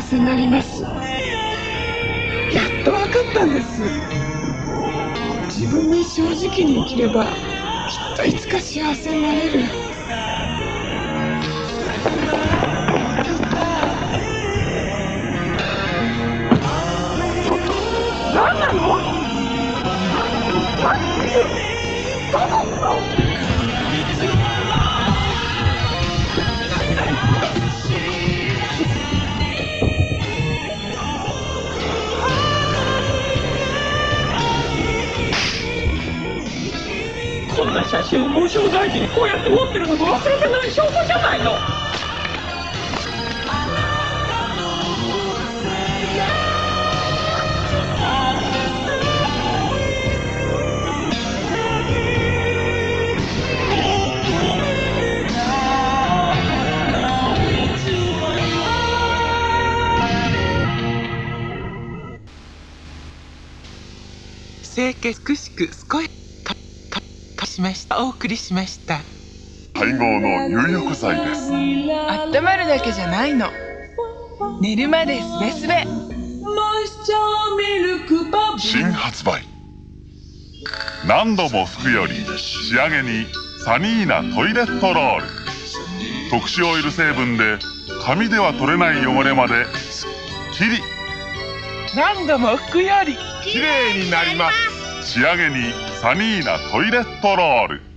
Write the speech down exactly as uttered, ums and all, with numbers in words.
せになります。やっと分かったんです。自分に正直に生きればきっといつか幸せになれる。何なの？こんな写真を文章大事にこうやって持ってるのも忘れてない証拠じゃないの。 清潔しく健やかかかしましたお送りしました。 配合の入浴剤です。 温まるだけじゃないの。寝るまですべすべ。 新発売。何度も拭くより仕上げにサニーナトイレットロール。特殊オイル成分で紙では取れない汚れまですっきり。 何度も拭くよりきれいになります。仕上げにサニーナトイレットロール。